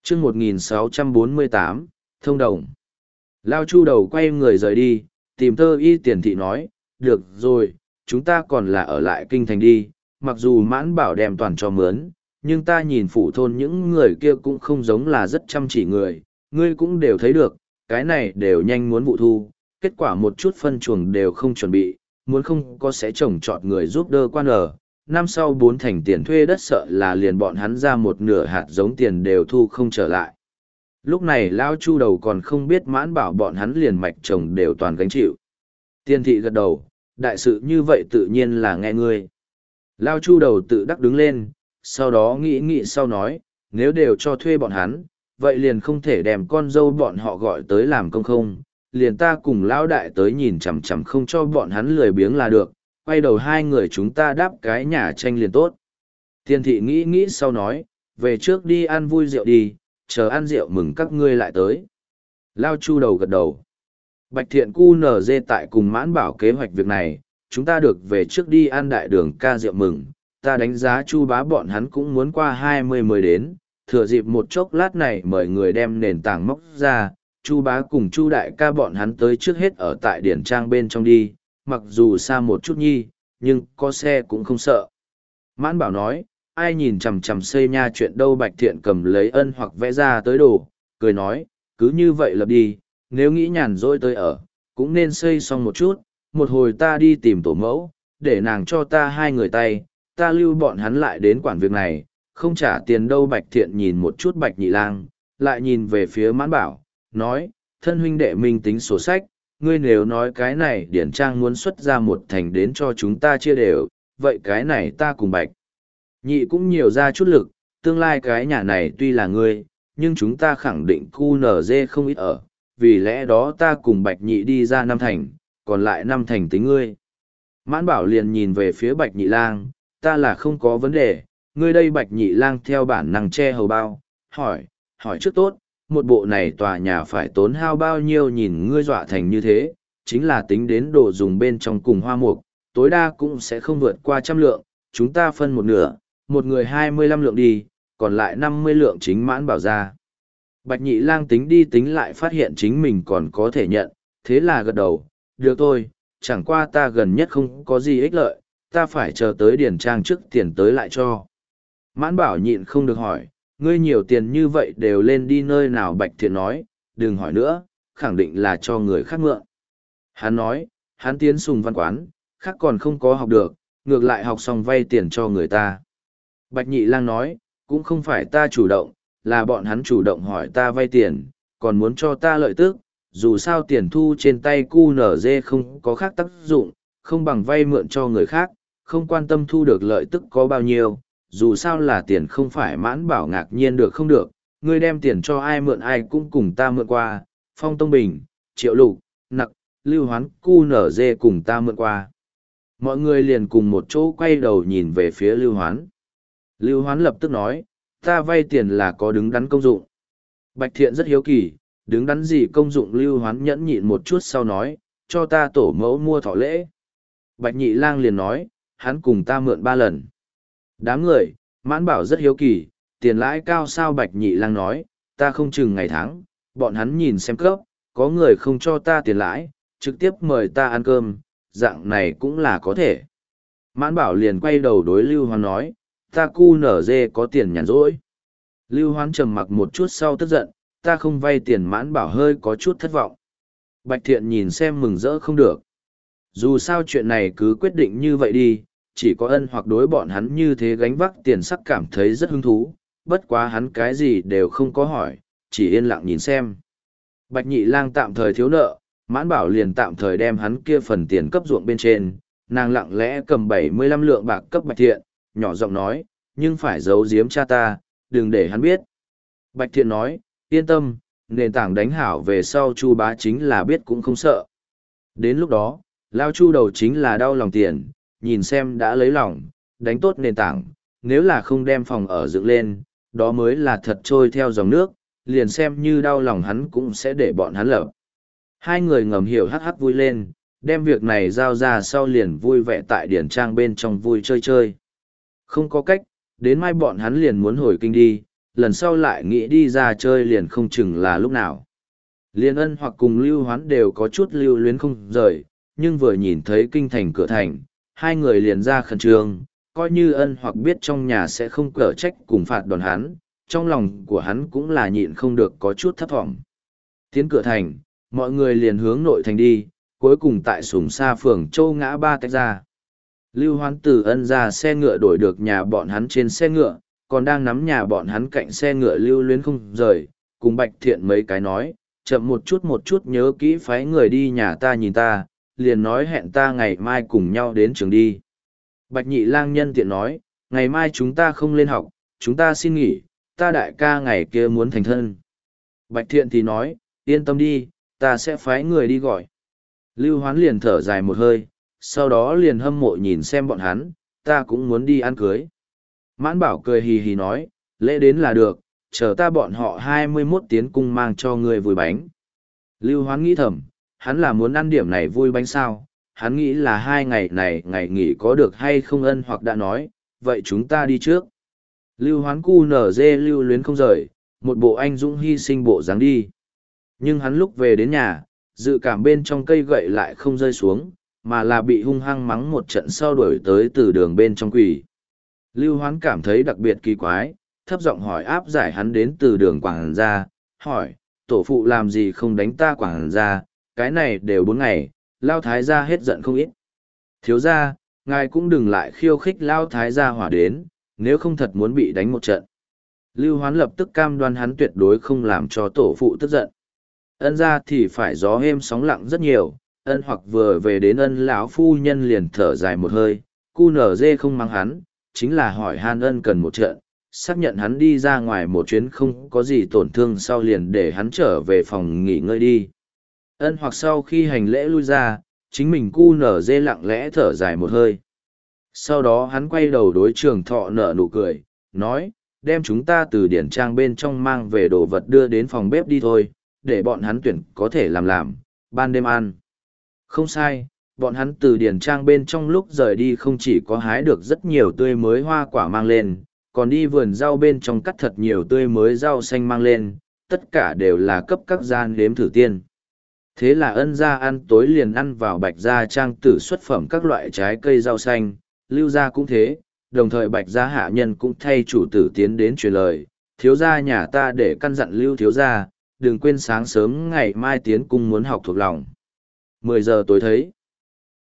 chương 1648, thông đồng. Lao Chu đầu quay người rời đi, tìm Tơ Y Tiền Thị nói, được rồi, chúng ta còn là ở lại kinh thành đi, mặc dù Mãn Bảo đem toàn cho mướn, nhưng ta nhìn phủ thôn những người kia cũng không giống là rất chăm chỉ người, ngươi cũng đều thấy được, cái này đều nhanh muốn vụ thu, kết quả một chút phân chuồng đều không chuẩn bị, muốn không có sẽ trồng trọt người giúp đỡ quan ở. Năm sau 4 thành tiền thuê đất sợ là liền bọn hắn ra một nửa hạt giống tiền đều thu không trở lại. Lúc này Lao Chu đầu còn không biết Mãn Bảo bọn hắn liền mạch chồng đều toàn gánh chịu. Tiên thị gật đầu, đại sự như vậy tự nhiên là nghe ngươi. Lao Chu đầu tự đắc đứng lên, sau đó nghĩ sau nói, nếu đều cho thuê bọn hắn, vậy liền không thể đem con dâu bọn họ gọi tới làm công không, liền ta cùng Lão đại tới nhìn chằm chằm không cho bọn hắn lười biếng là được, quay đầu hai người chúng ta đáp cái nhà tranh liền tốt. Tiên thị nghĩ sau nói, về trước đi ăn vui rượu đi, chờ ăn rượu mừng các ngươi lại tới. Lao Chu đầu gật đầu. Bạch Thiện cu nở dê tại cùng Mãn Bảo kế hoạch việc này, chúng ta được về trước đi ăn đại đường ca rượu mừng, ta đánh giá Chu bá bọn hắn cũng muốn qua 20 mới đến, thừa dịp một chốc lát này mời người đem nền tảng móc ra, Chu bá cùng Chu đại ca bọn hắn tới trước hết ở tại điển trang bên trong đi, mặc dù xa một chút nhi, nhưng có xe cũng không sợ. Mãn Bảo nói, ai nhìn chằm chằm xây nha chuyện đâu. Bạch Thiện cầm lấy ân hoặc vẽ ra tới đồ, cười nói, cứ như vậy lập đi, nếu nghĩ nhàn rỗi tới ở, cũng nên xây xong một chút, một hồi ta đi tìm tổ mẫu, để nàng cho ta 2 người tay, ta lưu bọn hắn lại đến quản việc này, không trả tiền đâu. Bạch Thiện nhìn một chút Bạch Nhị Lang, lại nhìn về phía Mãn Bảo, nói, thân huynh đệ minh tính sổ sách, ngươi nếu nói cái này điển trang muốn xuất ra 1 thành đến cho chúng ta chia đều, vậy cái này ta cùng Bạch Nhị cũng nhiều ra chút lực, tương lai cái nhà này tuy là ngươi, nhưng chúng ta khẳng định cu nở dê không ít ở, vì lẽ đó ta cùng Bạch Nhị đi ra 5 thành, còn lại 5 thành tính ngươi. Mãn Bảo liền nhìn về phía Bạch Nhị Lang, ta là không có vấn đề, ngươi đây. Bạch Nhị Lang theo bản năng che hầu bao, hỏi trước tốt, một bộ này tòa nhà phải tốn hao bao nhiêu, nhìn ngươi dọa thành như thế, chính là tính đến đồ dùng bên trong cùng hoa mục, tối đa cũng sẽ không vượt qua 100 lượng, chúng ta phân một nửa, một người 25 lượng đi, còn lại 50 lượng chính Mãn Bảo ra. Bạch Nhị Lang tính đi tính lại phát hiện chính mình còn có thể nhận, thế là gật đầu, được thôi, chẳng qua ta gần nhất không có gì ích lợi, ta phải chờ tới điển trang trước tiền tới lại cho. Mãn Bảo nhịn không được hỏi, ngươi nhiều tiền như vậy đều lên đi nơi nào? Bạch Thiện nói, đừng hỏi nữa, khẳng định là cho người khác mượn. Hắn nói, hắn tiến Sùng Văn quán, khác còn không có học được, ngược lại học xong vay tiền cho người ta. Bạch Nhị Lang nói, cũng không phải ta chủ động, là bọn hắn chủ động hỏi ta vay tiền, còn muốn cho ta lợi tức, dù sao tiền thu trên tay cu nở dê không có khác tác dụng, không bằng vay mượn cho người khác, không quan tâm thu được lợi tức có bao nhiêu, dù sao là tiền không phải. Mãn Bảo ngạc nhiên được không được, ngươi đem tiền cho ai mượn ai cũng cùng ta mượn qua, Phong Tông Bình, Triệu Lục, Nặc, Lưu Hoán, cu nở dê cùng ta mượn qua. Mọi người liền cùng một chỗ quay đầu nhìn về phía Lưu Hoán. Lưu Hoán lập tức nói, ta vay tiền là có đứng đắn công dụng. Bạch Thiện rất hiếu kỳ, đứng đắn gì công dụng? Lưu Hoán nhẫn nhịn một chút sau nói, cho ta tổ mẫu mua thọ lễ. Bạch Nhị Lang liền nói, hắn cùng ta mượn 3 lần. Đám người, Mãn Bảo rất hiếu kỳ, tiền lãi cao sao? Bạch Nhị Lang nói, ta không chừng ngày tháng, bọn hắn nhìn xem cấp, có người không cho ta tiền lãi, trực tiếp mời ta ăn cơm, dạng này cũng là có thể. Mãn Bảo liền quay đầu đối Lưu Hoán nói, ta cu nở dê có tiền nhàn rỗi. Lưu Hoán trầm mặc một chút sau tức giận, ta không vay tiền. Mãn Bảo hơi có chút thất vọng. Bạch Thiện nhìn xem mừng rỡ không được. Dù sao chuyện này cứ quyết định như vậy đi, chỉ có ân hoặc đối bọn hắn như thế gánh vác tiền sắc cảm thấy rất hứng thú, bất quá hắn cái gì đều không có hỏi, chỉ yên lặng nhìn xem. Bạch Nhị Lang tạm thời thiếu nợ, Mãn Bảo liền tạm thời đem hắn kia phần tiền cấp ruộng bên trên, nàng lặng lẽ cầm 75 lượng bạc cấp Bạch Thiện, nhỏ giọng nói, nhưng phải giấu giếm cha ta, đừng để hắn biết. Bạch Thiện nói, yên tâm, nền tảng đánh hảo về sau Chu bá chính là biết cũng không sợ. Đến lúc đó, Lao Chu đầu chính là đau lòng tiền, nhìn xem đã lấy lòng, đánh tốt nền tảng, nếu là không đem phòng ở dựng lên, đó mới là thật trôi theo dòng nước, liền xem như đau lòng hắn cũng sẽ để bọn hắn lập. Hai người ngầm hiểu hắc hắc vui lên, đem việc này giao ra sau liền vui vẻ tại điển trang bên trong vui chơi chơi. Không có cách, đến mai bọn hắn liền muốn hồi kinh đi, lần sau lại nghĩ đi ra chơi liền không chừng là lúc nào. Liên Ân hoặc cùng Lưu Hoán đều có chút lưu luyến không rời, nhưng vừa nhìn thấy kinh thành cửa thành, hai người liền ra khẩn trương, coi như Ân hoặc biết trong nhà sẽ không cở trách cùng phạt đòn hắn, trong lòng của hắn cũng là nhịn không được có chút thấp thỏm. Tiến cửa thành, mọi người liền hướng nội thành đi, cuối cùng tại Sùng Sa phường Châu ngã ba tách ra. Lưu Hoán từ Ân ra xe ngựa đổi được nhà bọn hắn trên xe ngựa, còn đang nắm nhà bọn hắn cạnh xe ngựa lưu luyến không rời, cùng Bạch Thiện mấy cái nói, chậm một chút nhớ kỹ phái người đi nhà ta nhìn ta, liền nói hẹn ta ngày mai cùng nhau đến trường đi. Bạch Nhị Lang nhân tiện nói, ngày mai chúng ta không lên học, chúng ta xin nghỉ, ta đại ca ngày kia muốn thành thân. Bạch Thiện thì nói, yên tâm đi, ta sẽ phái người đi gọi. Lưu Hoán liền thở dài một hơi, sau đó liền hâm mộ nhìn xem bọn hắn, ta cũng muốn đi ăn cưới. Mãn Bảo cười hì hì nói, lễ đến là được, chờ ta bọn họ 21 tiến cung mang cho ngươi vui bánh. Lưu Hoán nghĩ thầm, hắn là muốn ăn điểm này vui bánh sao, hắn nghĩ là 2 ngày này ngày nghỉ có được hay không. Ân hoặc đã nói, vậy chúng ta đi trước. Lưu Hoán cu nở dê lưu luyến không rời, một bộ anh dũng hy sinh bộ dáng đi. Nhưng hắn lúc về đến nhà, dự cảm bên trong cây gậy lại không rơi xuống, mà là bị hung hăng mắng một trận sau đuổi tới từ đường bên trong quỷ. Lưu Hoán cảm thấy đặc biệt kỳ quái, thấp giọng hỏi áp giải hắn đến từ đường quảng gia, hỏi, tổ phụ làm gì không đánh ta quảng gia, cái này đều 4 ngày, Lao Thái gia hết giận không ít. Thiếu gia, ngài cũng đừng lại khiêu khích Lao Thái gia hỏa đến, nếu không thật muốn bị đánh một trận. Lưu Hoán lập tức cam đoan hắn tuyệt đối không làm cho tổ phụ tức giận. Ân ra thì phải gió êm sóng lặng rất nhiều, Ân hoặc vừa về đến Ân lão phu nhân liền thở dài một hơi, cu nở dê không mắng hắn, chính là hỏi han Ân cần một trận, xác nhận hắn đi ra ngoài một chuyến không có gì tổn thương sau liền để hắn trở về phòng nghỉ ngơi đi. Ân hoặc sau khi hành lễ lui ra, chính mình cu nở dê lặng lẽ thở dài một hơi. Sau đó hắn quay đầu đối Trường Thọ nở nụ cười, nói, đem chúng ta từ điển trang bên trong mang về đồ vật đưa đến phòng bếp đi thôi, để bọn hắn tuyển có thể làm, ban đêm ăn. Không sai, bọn hắn từ điển trang bên trong lúc rời đi không chỉ có hái được rất nhiều tươi mới hoa quả mang lên, còn đi vườn rau bên trong cắt thật nhiều tươi mới rau xanh mang lên, tất cả đều là cấp các gian đếm thử tiên. Thế là Ân gia ăn tối liền ăn vào Bạch gia trang tử xuất phẩm các loại trái cây rau xanh, Lưu gia cũng thế, đồng thời Bạch gia hạ nhân cũng thay chủ tử tiến đến truyền lời, thiếu gia nhà ta để căn dặn Lưu thiếu gia, đừng quên sáng sớm ngày mai tiến cung muốn học thuộc lòng. 10 giờ tối thấy.